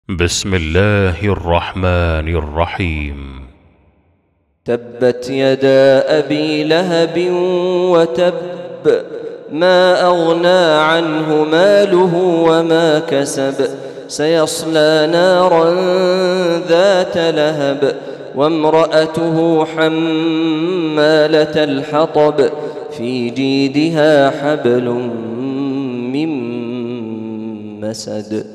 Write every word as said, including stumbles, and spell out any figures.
بسم الله الرحمن الرحيم. تبت يدا أبي لهب وتب ما أغنى عنه ماله وما كسب سيصلى نارا ذات لهب وامرأته حمالة الحطب في جيدها حبل من مسد.